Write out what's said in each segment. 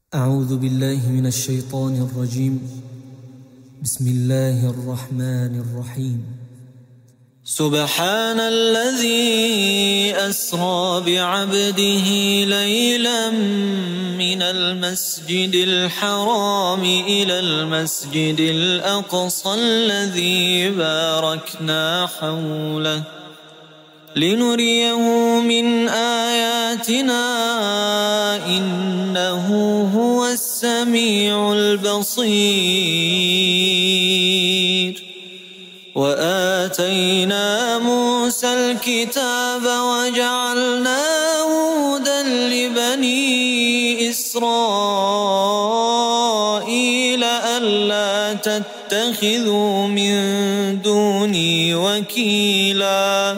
أعوذ بالله من الشيطان الرجيم. بسم الله الرحمن الرحيم. سبحان الذي أسرى بعبده ليلا من المسجد الحرام إلى المسجد الأقصى الذي باركنا حوله لنريه من آياتنا إنه هو السميع البصير. وآتينا موسى الكتاب وجعلناه هدى لبني إسرائيل ألا تتخذوا من دوني وكيلا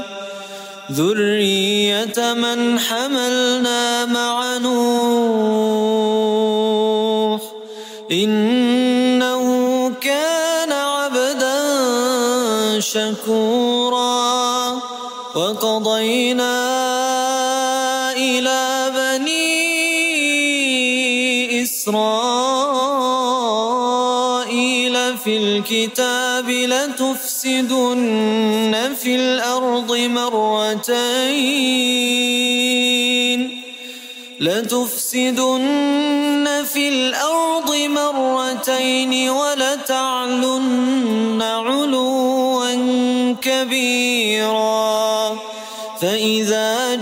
ذرية من حملنا مع نوح إنه كان عبدا شكورا. وقضينا إلى بني إسرائيل في الكتاب لتفسدن في الأرض مرتين ولتعلن علوا كبيرا. فإذا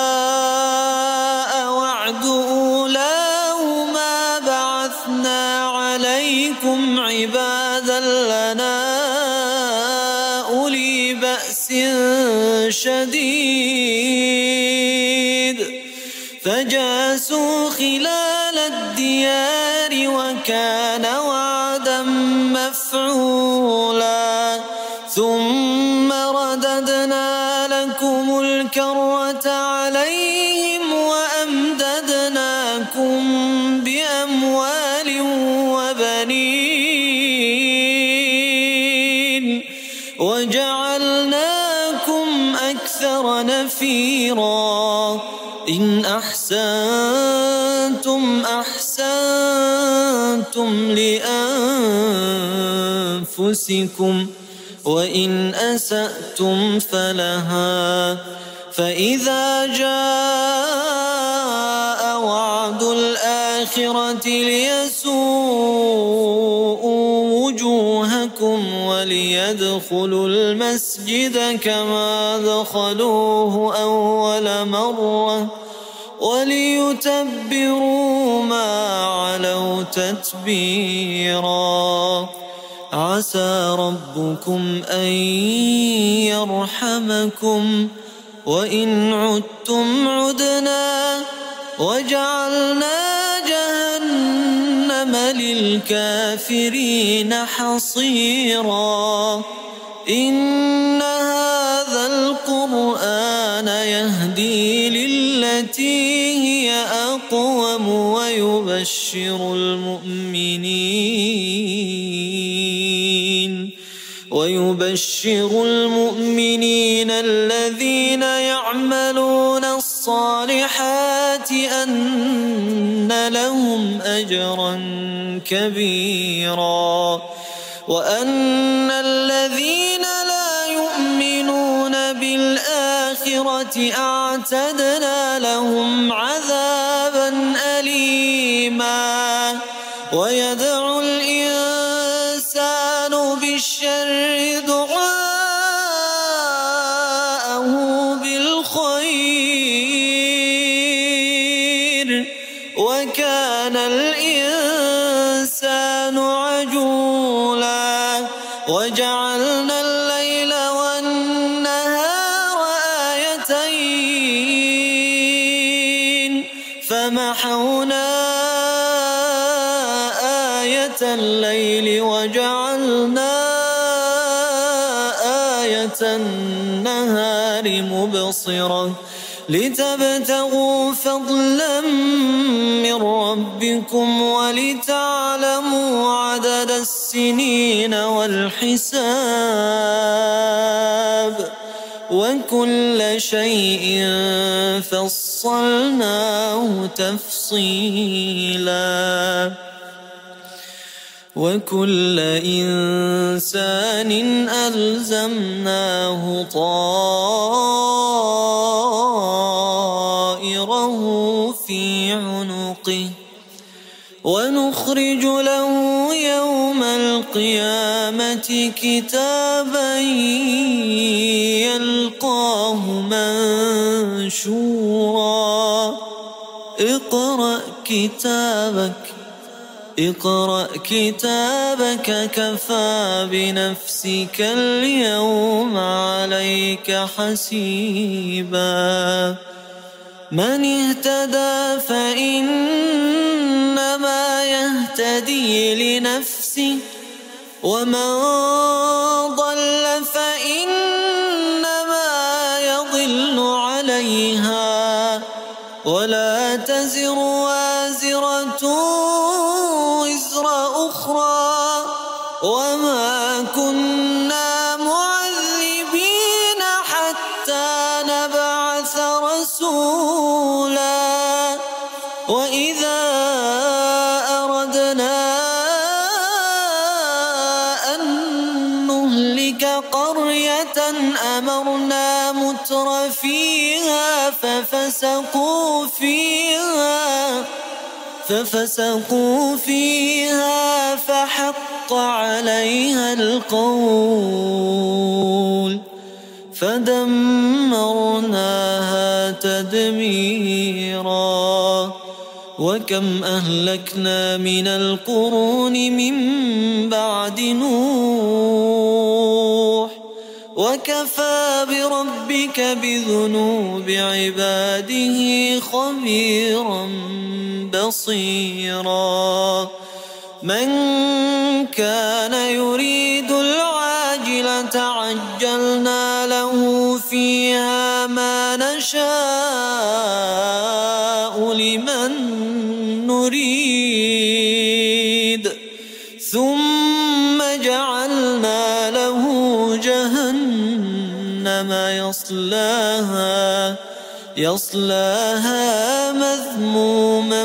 جاء وعد أولاهما بعثنا عليكم عبادا لنا أولي بأس شديد فجاسوا خلال الديار وكان وعدا مفعولا. ثم رددنا لكم الكرة عليهم وأمددناكم بأموال وبنين وجعلناكم أكثر نفيرا. إن أحسنتم أحسنتم لأنفسكم وإن أسأتم فلها. فإذا جاء وعد الآخرة ليسوءوا وجوهكم وليدخلوا المسجد كما دخلوه أول مرة وليتبروا ما علوا تتبيرا. عسى ربكم أن يرحمكم وإن عدتم عدنا وجعلنا جهنم للكافرين حصيرا. إن هذا القرآن يهدي للتي هي أقوم ويبشر المؤمنين الذين يعملون الصالحات أن لهم أجرا كبيرا. وأن الذين لا يؤمنون بالآخرة أعتدنا لهم عذابا أليما. ويدعو الإنسان بالشر دعاءه بالخير وكان الإنسان عجولا. وجعلنا الليل والنهار آيتين فمحونا آية الليل وجعلنا آية النهار مبصرة لتبتغوا فضلا من ربكم ولتعلموا عدد السنين والحساب وكل وكل شيء فصلناه تفصيلا وكل إنسان ألزمناه طائره في عنقه ونخرج له يوم القيامة كتابا يلقاه منشورا اقرأ كتابك كفى بنفسك اليوم عليك حسيبا من اهتدى فإنما يهتدي لنفسه ومن ضل فإنما يضل عليها ولا تزر وازرة وزر أخرى وما كنا معذبين حتى نبعث رسولا وإذا أردنا أن نهلك قرية أمرنا متر فيها ففسقوا فيها فحق عليها القول فدمرناها تدميرا وكم أهلكنا من القرون من بعد نوح وكفى بربك بذنوب عباده خبيرا بصيرا من كان يريد العاجلة عجلنا له فيها ما نشاء لمن نريد ثم جعلنا له جهنم يصلاها مذموما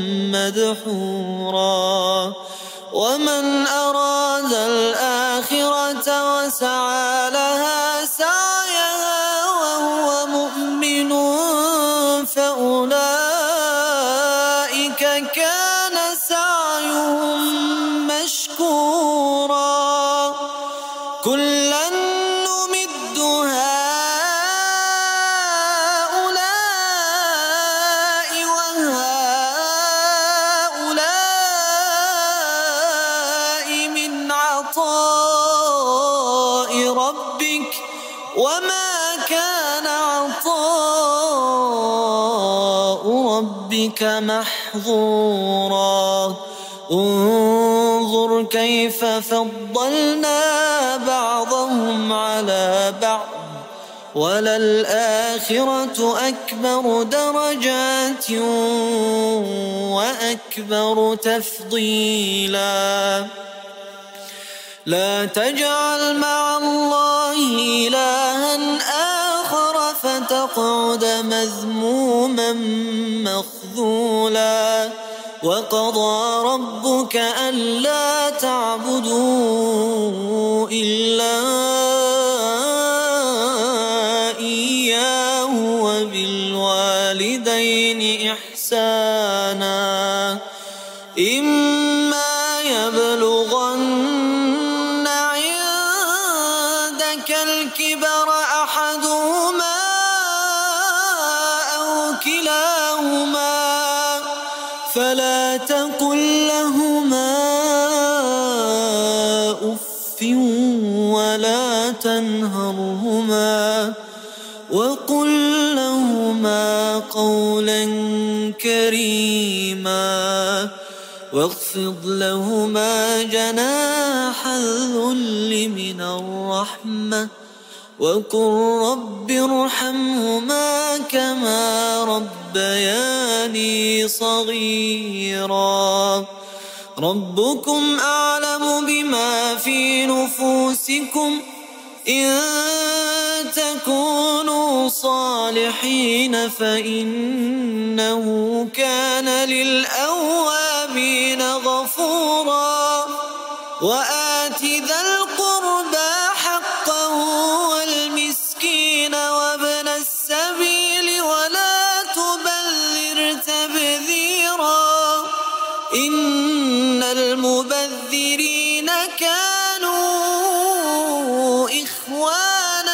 مدحورا ومن أراد الآخرة وسعى لها سعيها وهو مؤمن فأولئك كان سعيهم مشكورا كلا نمد هؤلاء وهؤلاء من عطاء ربك وما كان عطاء ربك محظورا انظر كيف فضلنا بعضهم على بعض وللآخرة أكبر درجات وأكبر تفضيلا لا تجعل مع الله إلها آخر فتقعد مذموما مخذولا وقضى ربك ألا تعبدوا إلا إياه وبالوالدين إحسانا إما يبلغن عندك الكبر أحدهما أو كلاهما فلا تقل لهما أف ولا تنهرهما وقل لهما قولا كريما واخفض لهما جناح الذل من الرحمة وقل رب ارحمهما كما ربياني صغيرا ربكم أعلم بما في نفوسكم إن تكونوا صالحين فإنه كان للأوابين غفورا وآت ذا القربى حقه والمسكين وابن السبيل ولا تبذر تبذيرا إن المبذرين كانوا إخوان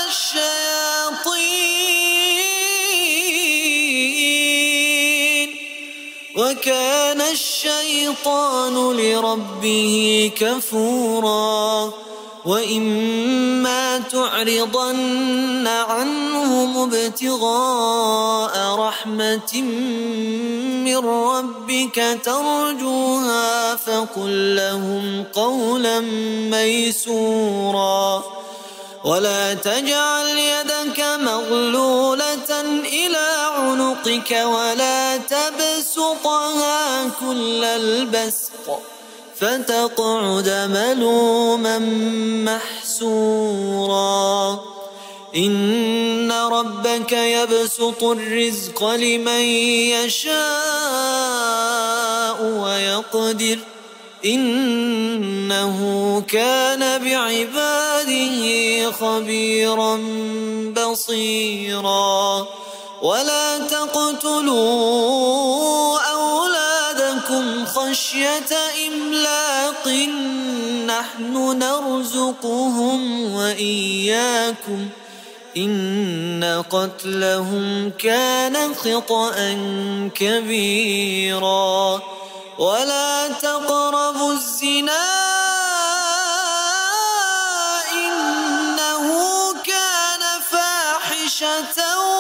الشياطين وكان الشيطان لربه كفورا وإما تعرضن عنهم ابتغاء رحمة من ربك ترجوها فقل لهم قولا ميسورا ولا تجعل يدك مغلولة إلى عنقك ولا تبسطها كل البسط فتقعد ملوما محسورا إن ربك يبسط الرزق لمن يشاء ويقدر إنه كان بعباده خبيرا بصيرا ولا تقتلوا أولادكم خشية إملاق نحن نرزقهم وإياكم إن قتلهم كان خطأ كبيرا ولا تقربوا الزنا إنه كان فاحشة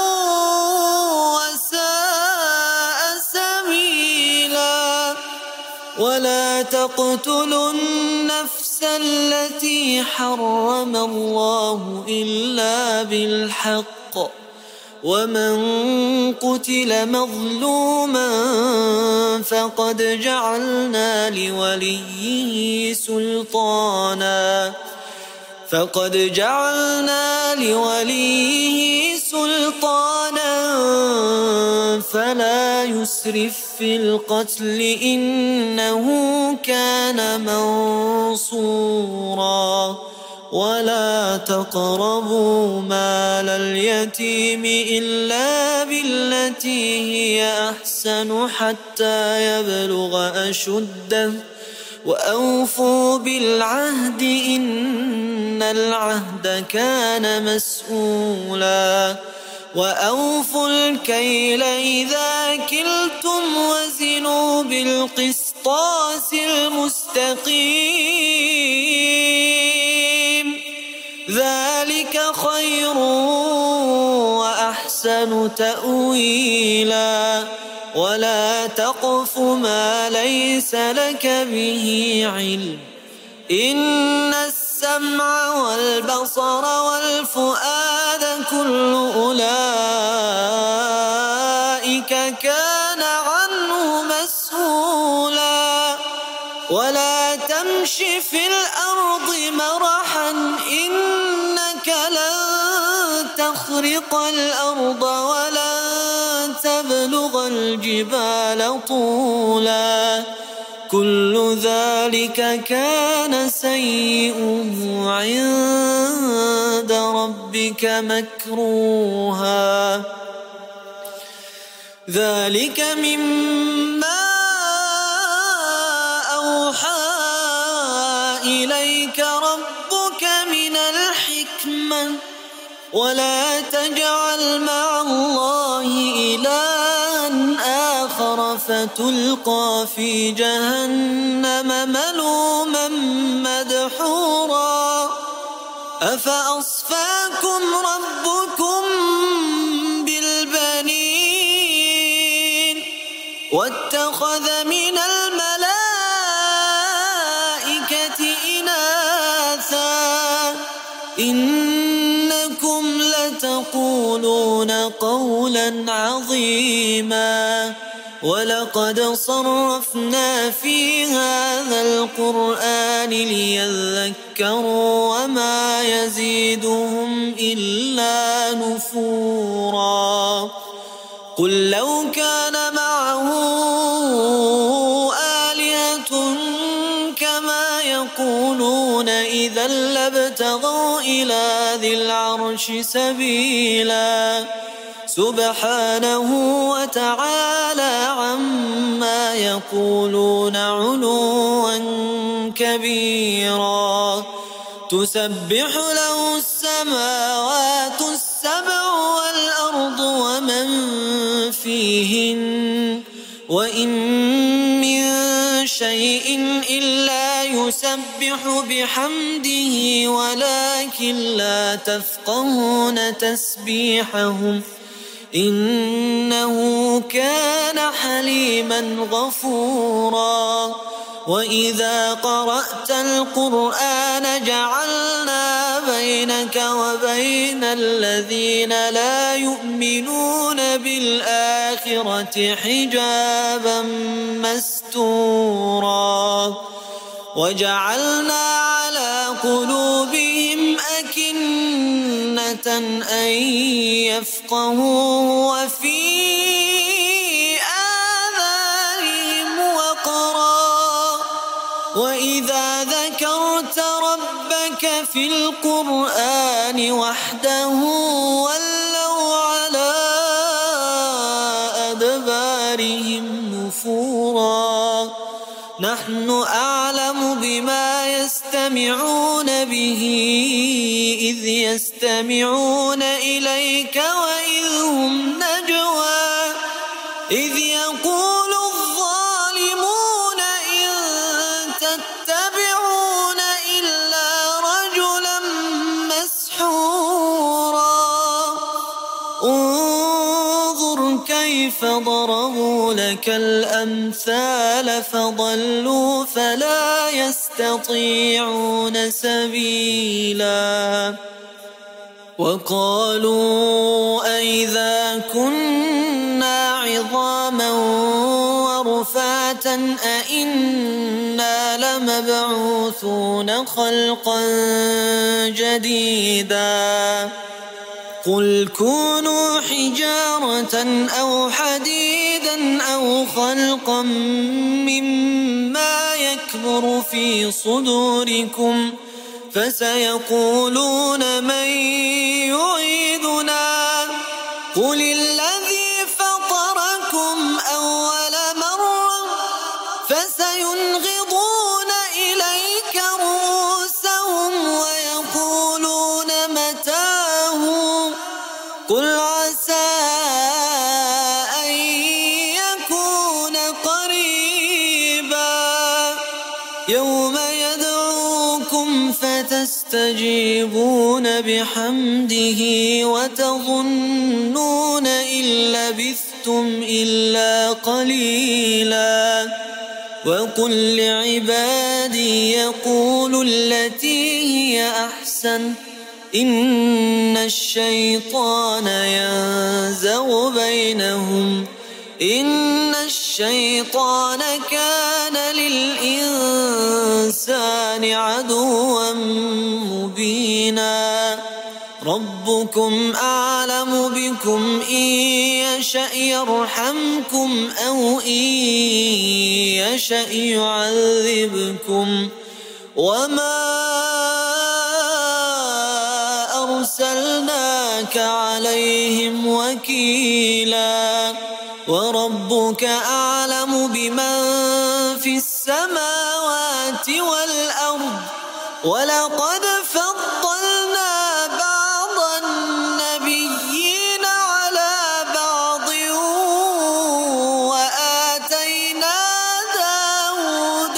وساء سبيلا ولا تقتلوا النفس التي حرم الله إلا بالحق ومن قتل مظلوما فقد جعلنا لوليه سلطانا فلا يسرف في القتل إنه كان منصورا ولا تقربوا مال اليتيم إلا بالتي هي أحسن حتى يبلغ أشده وأوفوا بالعهد إن العهد كان مسؤولا وأوفوا الكيل إذا كلتم وزنوا بالقسطاس المستقيم ذلك خير وأحسن تأويلا ولا تقف ما ليس لك به علم إن السمع والبصر والفؤاد كل أولئك كان عنه مسؤولا ولا تمش في الأرض مرحا إنك لن تخرق الأرض ولن تبلغ الجبال طولا كل ذلك كان سيئه عند ربك مكروها ذلك مما أوحى إليك ربك من الحكمة ولا تجعل مع الله إلها آخر فتلقى في جهنم ملوما مدحورا أفأصفاكم ربكم بالبنين واتخذ من الملائكة إناثا إنكم لتقولون قولا عظيما ولقد صرفنا في هذا القرآن ليذكروا وما يزيدهم إلا نفورا قل لو كان معه آلهة كما يقولون إذا لابتغوا إلى ذي العرش سبيلا سبحانه وتعالى عما يقولون علوا كبيرا تسبح له السماوات السبع والأرض ومن فيهن وإن من شيء إلا يسبح بحمده ولكن لا تفقهون تسبيحهم إنه كان حليما غفورا وإذا قرأت القرآن جعلنا بينك وبين الذين لا يؤمنون بالآخرة حجابا مستورا وجعلنا على قلوبهم أكنة أن يفقهوه وفي آذانهم وقرا وإذا ذكرت ربك في القرآن وحده ولوا على أدبارهم نفورا نحن أعلم بما يستمعون به إذ يستمعون إليك وإذ هم نجوى إذ يقول الظالمون إن تتبعون إلا رجلا مسحورا انظر كيف ضربوا لك الأمثال فضلوا فلا يستطيعون سبيلا وقالوا أئذا كنا عظاما ورفاتا أئنا لمبعوثون خلقا جديدا قل كونوا حجارة أو حديدا أو خلقا مما يكبر في صدوركم فسيقولون من يعيدنا قل الذي فطركم أول مرة فسينغضون إليك رؤوسهم ويقولون متاه قل عسى أن يكون قريبا يوم يدعوكم فتستجيبون بحمده وتظنون إن لبثتم إلا قليلا وقل لعبادي يقولوا التي هي أحسن إن الشيطان ينزغ بينهم إن الشيطان كان للإنسان عدوا مبينا ربكم أعلم بكم إن يشأ يرحمكم أو إن يشأ يعذبكم وما أرسلناك عليهم وكيلا وربك أعلم بمن في السماوات والأرض ولقد فضلنا بعض النبيين على بعض وآتينا داود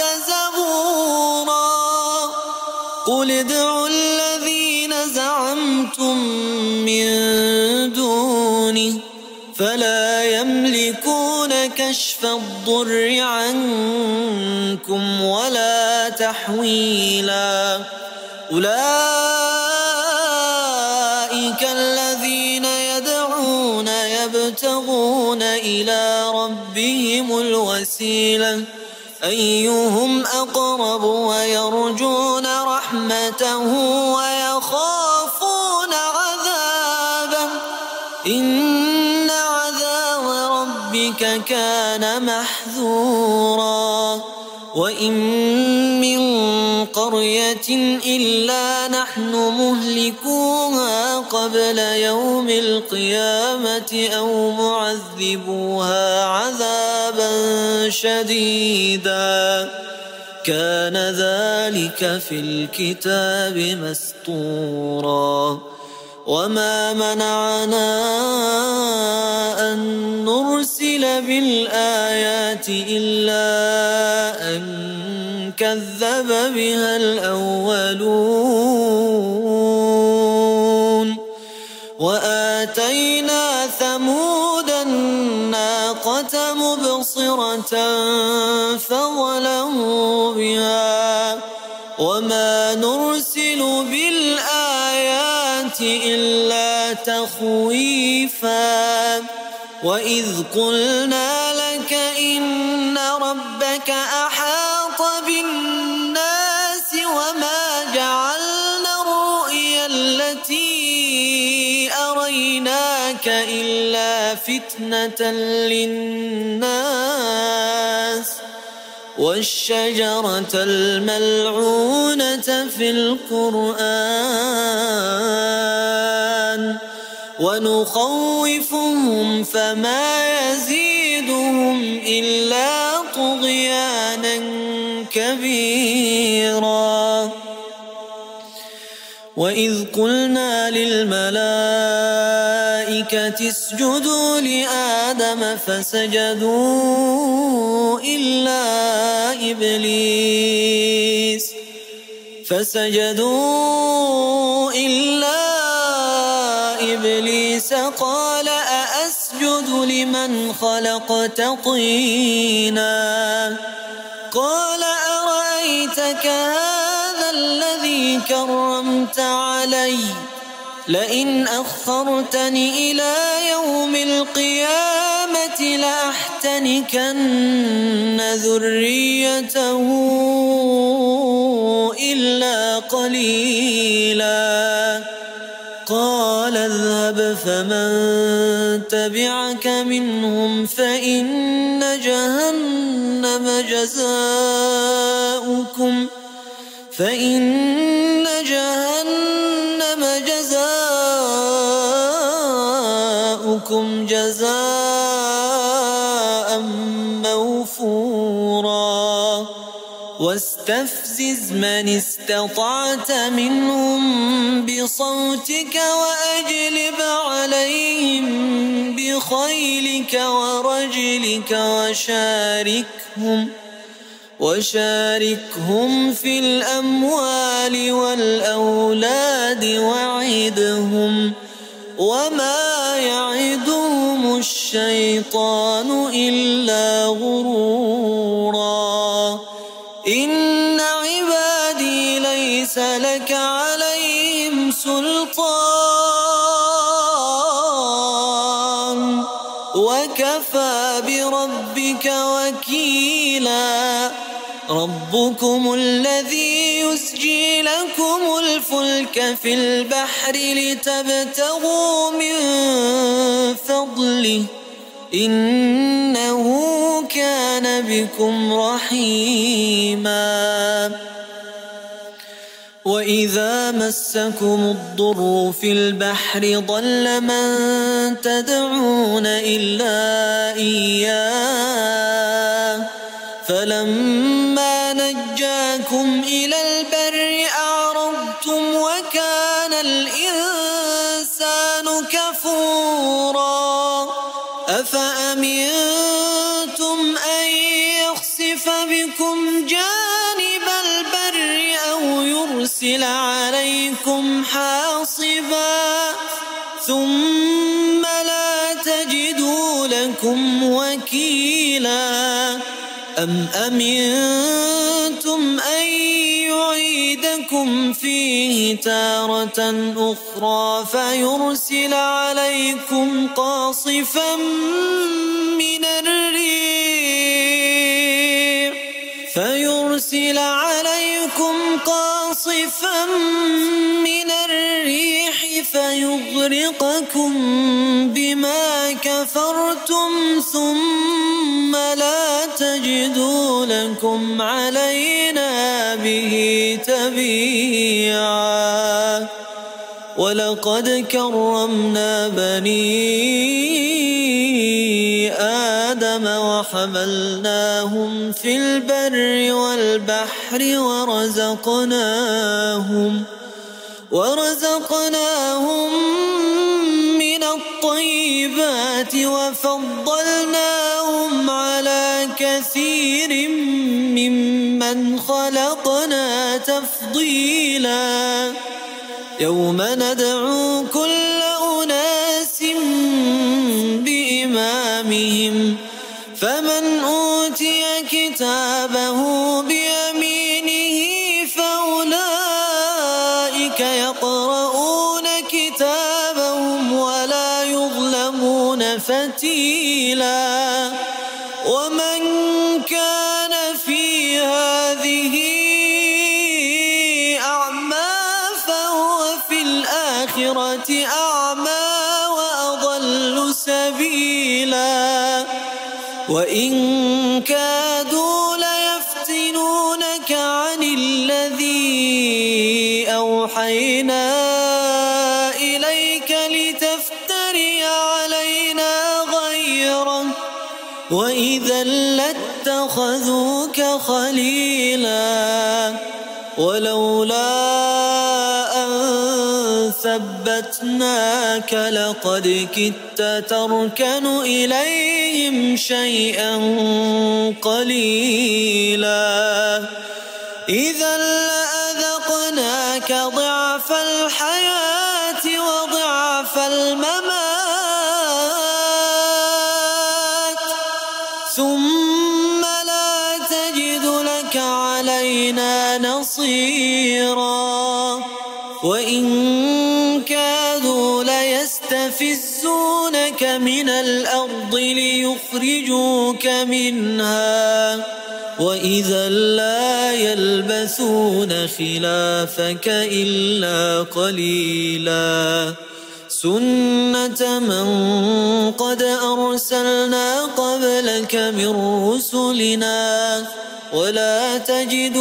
زبورا قل ادعوا الذين زعمتم من دونه فلا يملكون كشف الضر عنكم ولا تحويلا أولئك الذين يدعون يبتغون إلى ربهم الوسيلة أيهم أقرب ويرجون رحمته ويخافون عذابه وإن من قرية إلا نحن مهلكوها قبل يوم القيامة أو معذبوها عذابا شديدا كان ذلك في الكتاب مسطورا وما منعنا أن نرسل بالآيات إلا أن كذب بها الأولون وآتينا ثمود الناقة مبصرة فظلموا بها وما نرسل بالآيات إلا تخويفا وإذ قلنا لك إن ربك أحاط بالناس وما جعلنا الرؤيا التي أريناك إلا فتنة للناس والشجرة الملعونة في القرآن ونخوفهم فما يزيدهم إلا طغيانا كبيرا وإذ قلنا للملائكة اسجدوا لآدم فسجدوا إلا إبليس قال أأسجد لمن خلقت طينا قال أرأيتك هذا الذي كرمت علي لئن أخرتني إلى يوم القيامة لأحتنكن ذريته إلا قليلا قال اذهب فمن تبعك منهم فإن جهنم جزاؤكم جزاء موفورا واستفزز من استطعت منهم بصوتك وأجلب عليهم بخيلك ورجلك وشاركهم في الأموال والأولاد وعدهم وما يعدهم الشيطان إلا غرورا إن عبادي ليس لك عليهم سلطان وكفى بربك وكيلا ربكم الذي يسجي لكم الفلك في البحر لتبتغوا من فضله إنه كان بكم رحيما وإذا مسكم الضر في البحر ضل من تدعون إلا إياه فلما نجاكم إلى البر أعرضتم وكان الإنسان كفورا أفأمنتم أن يخسف بكم جانب البر أو يرسل عليكم حاصبا ثم لا تجدوا لكم وكيلا أم أمنتم أن يعيدكم فيه تارة أخرى فيرسل عليكم قاصفا من الريح فيغرقكم بما كفرتم ثم لا تجدوا لكم علينا به تبيعا ولقد كرمنا بني آدم وحملناهم في البر والبحر ورزقناهم من الطيبات وفضلناهم على كثير ممن خلقنا تفضيلا يوم ندعو كل أناس بإمامهم فمن أوتي كتابه بيمينه فأولئك يقرؤون كتابهم ولا يظلمون فتيلا ومن كان في هذه أعمى فهو في الآخرة أعمى وأضل سبيلا وإن كادوا ليفتنونك عن الذي أوحينا إليك لتفتري علينا غيره وإذا لاتخذوك خليلا ولولا أن ثبتناك لقد كدت تركن إليهم شيئا قليلا إذا لأذقناك ضعف الحياة وضعف الممات ثم لا تجد لك علينا نصيرا وإن كادوا ليستفزونك من الأرض ليخرجوك منها وإذا لا يلبثون خلافك إلا قليلا سنة من قد أرسلنا قبلك من رسلنا ولا تجد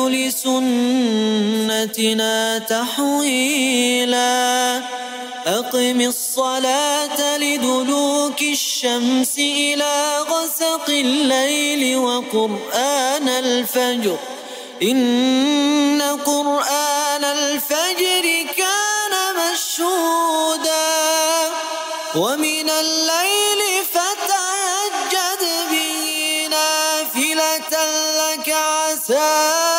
لسنتنا تحويلا أقم الصلاة لدلوك الشمس إلى غسق الليل وقرآن الفجر إن قرآن الفجر كان مشهودا ومن الليل فتهجد به نافلة لك عسى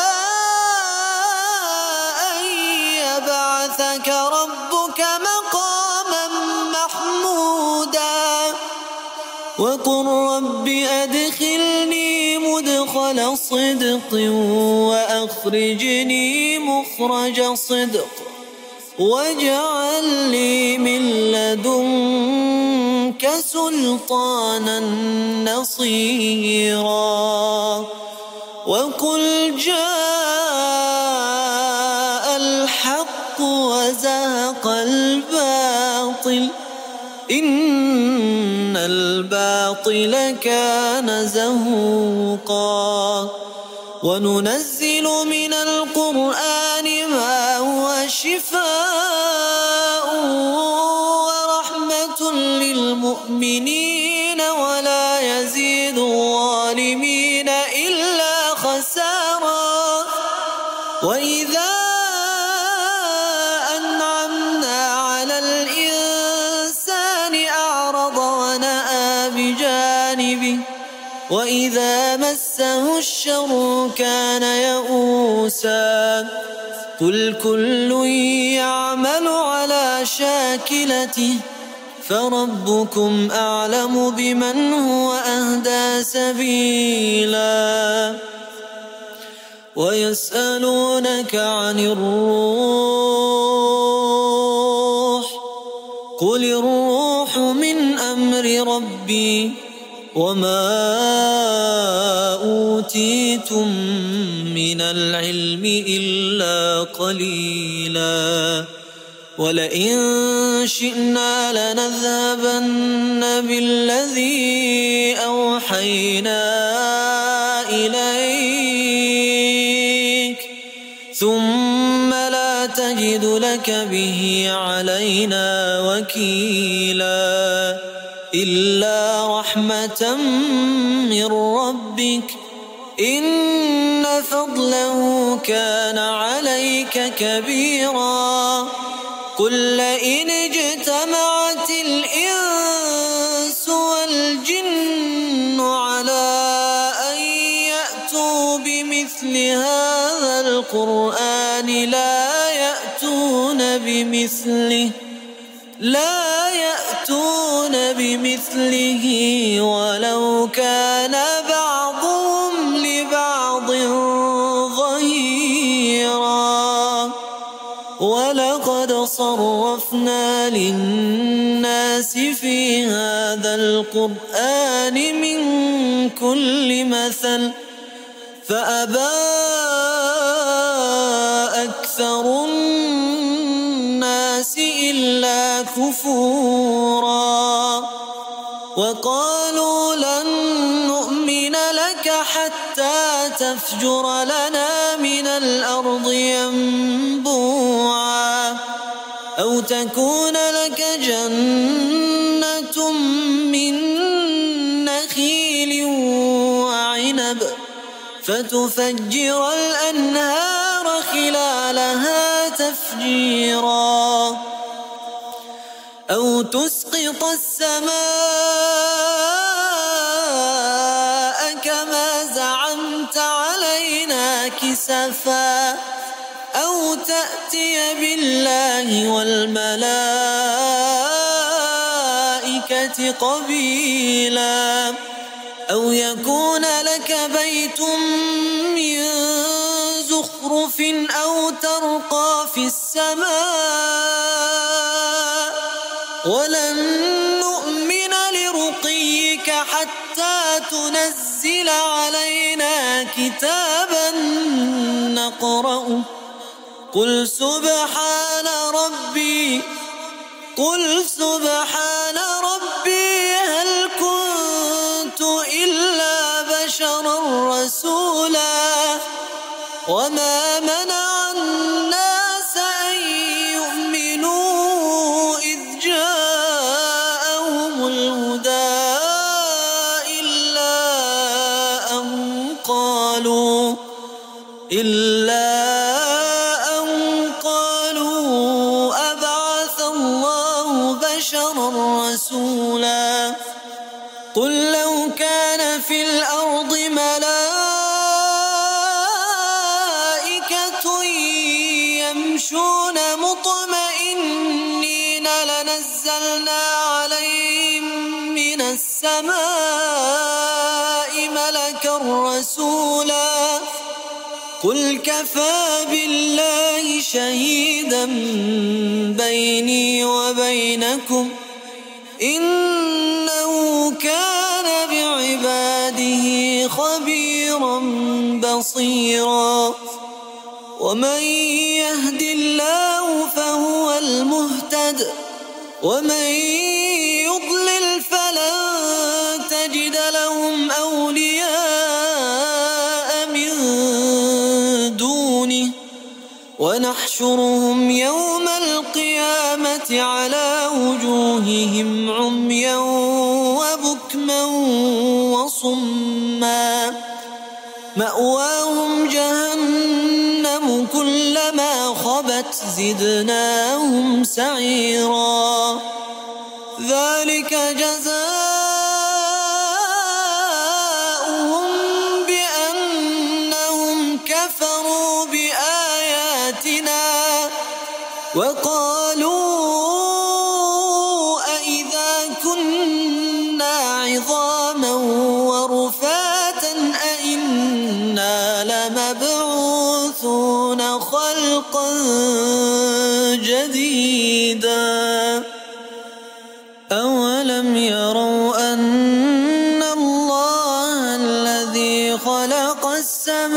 أن يبعثك ربك مقاما محمودا وقل رب أدخلني مدخل صدق وأخرجني مخرج صدق واجعل لي من لدنك سلطانا نصيرا وقل جاء الحق وزهق الباطل إن الباطل كان زهوقا وننزل من القرآن ما هو شفاء ورحمة للمؤمنين ولا يزيد الظالمين إلا خسارا وإذا أنعمنا على الإنسان أعرض ونأى بجانبه وإذا مسه الشر كان يئوسا قل كل يعمل على شاكلته فربكم أعلم بمن هو أهدى سبيلا ويسألونك عن الروح قل الروح من أمر ربي وما أوتيتم من العلم إلا قليلا ولئن شئنا لنذهبن بالذي أوحينا إليك ثم لا تجد لك به علينا وكيلا إلا رحمة من ربك إن فضله كان عليك كبيرا قل لئن اجتمعت الإنس والجن على أن يأتوا بمثل هذا القرآن لا يأتون بمثله ولو كان بعضهم لبعض ظهيرا ولقد صرفنا للناس في هذا القرآن من كل مثل فأبى أكثر الناس إلا كفورا وقالوا لن نؤمن لك حتى تفجر لنا من الأرض ينبوعا أو تكون لك جنة من نخيل وعنب فتفجر الأنهار خلالها تفجيرا أو تسقط السماء كما زعمت علينا كسفا أو تأتي بالله والملائكة قبيلا أو يكون لك بيت من زخرف أو ترقى في السماء ولن نؤمن لرقيك حتى تنزل علينا كتابا نقرأه قل سبحان ربي هل كنت إلا بشرا رسولا وما منع الناس أن يؤمنوا إذ جاءهم الهدى إلا أن قالوا أبعث الله بشرا رسولا قل لو كان في الأرض ملائكة يمشون مطمئنين لنزلنا عليهم من السماء ملكا رسولا قل كفى بالله شهيدا بيني وبينكم إنه كان بعباده خبيرا بصيرا ومن يهد الله فهو المهتد ومن يضلل فلن تجد لهم أولياء من دونه ونحشرهم يوم القيامة على وجوههم عميا وبكما وصما مأواهم جهنم كلما خبت زدناهم سعيرا ذلك جزاؤهم بأنهم كفروا بآياتنا وقالوا أئذا كنا عظاما ورفاتا أئنا لمبعوثون خلقا جديدا أولم يروا أن الله الذي خلق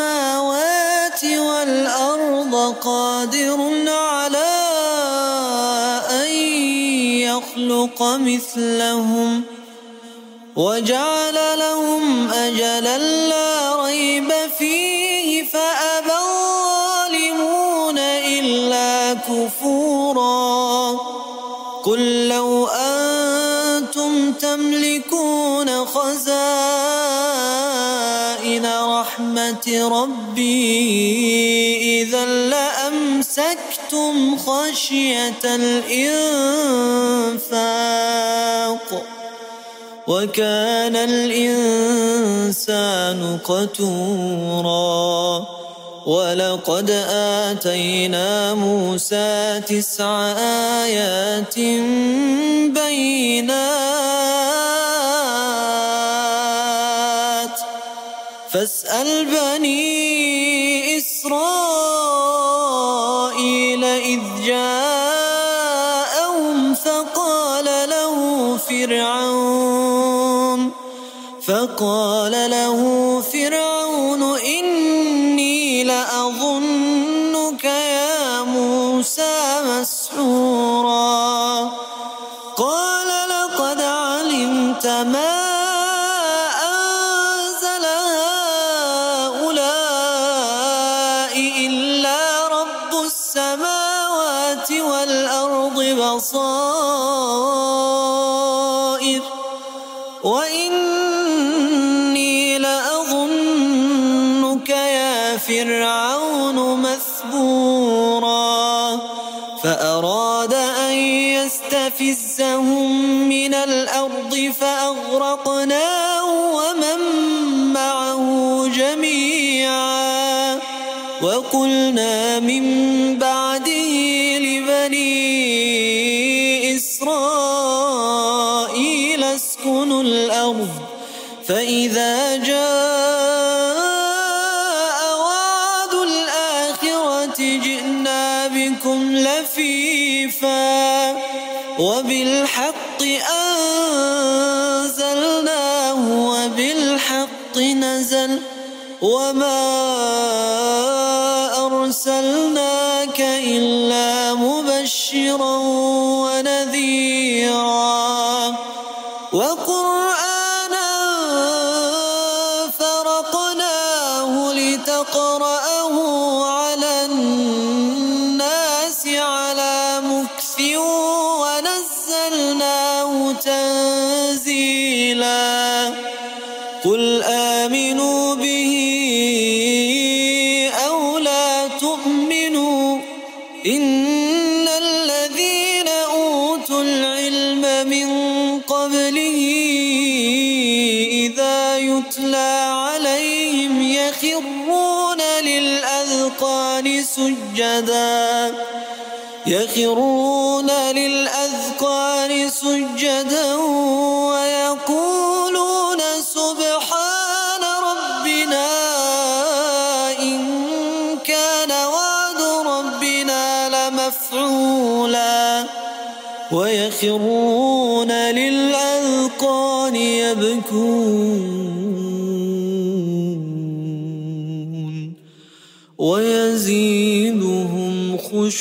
السماوات والأرض قادر على يخلق مثلهم وجعل لهم أجلا لا ريب فيه فأبى الظالمون إلا كفورا قل لو أنتم تملكون خزائن رحمة ربي إذا لأمسكتم خشية الإنفاق وكان الإنسان قتورا ولقد آتينا موسى 9 آيات بينات فاسأل بني إسرائيل إذ جاءهم فقال له فرعون إني لأظنك يا موسى مسحورا قال لقد علمت ما أنزل هؤلاء إلا رب السماوات والأرض بصائر وإني لأظنك يا فرعون مثبورا فأراد أن يستفزهم من الأرض فأغرقناه ومن معه جميعا وقلنا من بعده لبني إسرائيل اسكنوا الأرض فإذا جاء وعد الآخرة جئنا بكم لفيفا وبالحق أنزلناه وبالحق نزل وما أرسلناك إلا مبشرا ونذيرا وقرآنا فرقناه لتقرأه على الناس على مكث ونزلناه تنزيلا قل آمنوا به أو لا تؤمنوا إن الذين أوتوا العلم من قبله إذا يتلى عليهم يخرون للأذقان سجدا ويقولون سبحان ربنا إن كان وعد ربنا لمفعولا ويخرون للأذقان يبكون ويزيدهم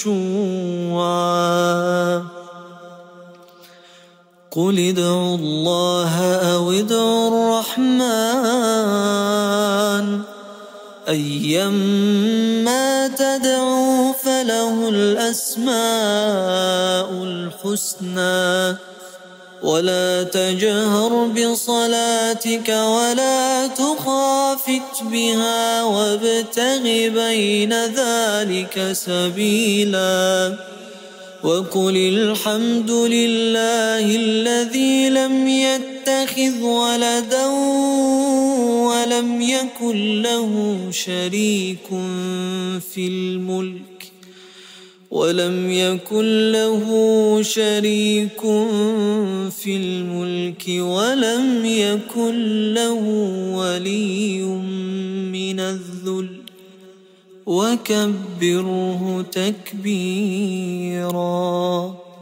خشوعا قل ادعوا الله أو ادعوا الرحمن أيما تدعوا فله الأسماء الحسنى ولا تجهر بصلاتك ولا تخافت بها وابتغ بين ذلك سبيلا وقل الحمد لله الذي لم يتخذ ولدا ولم يكن له شريك في الملك ولم يكن له ولي من الذل وكبره تكبيرا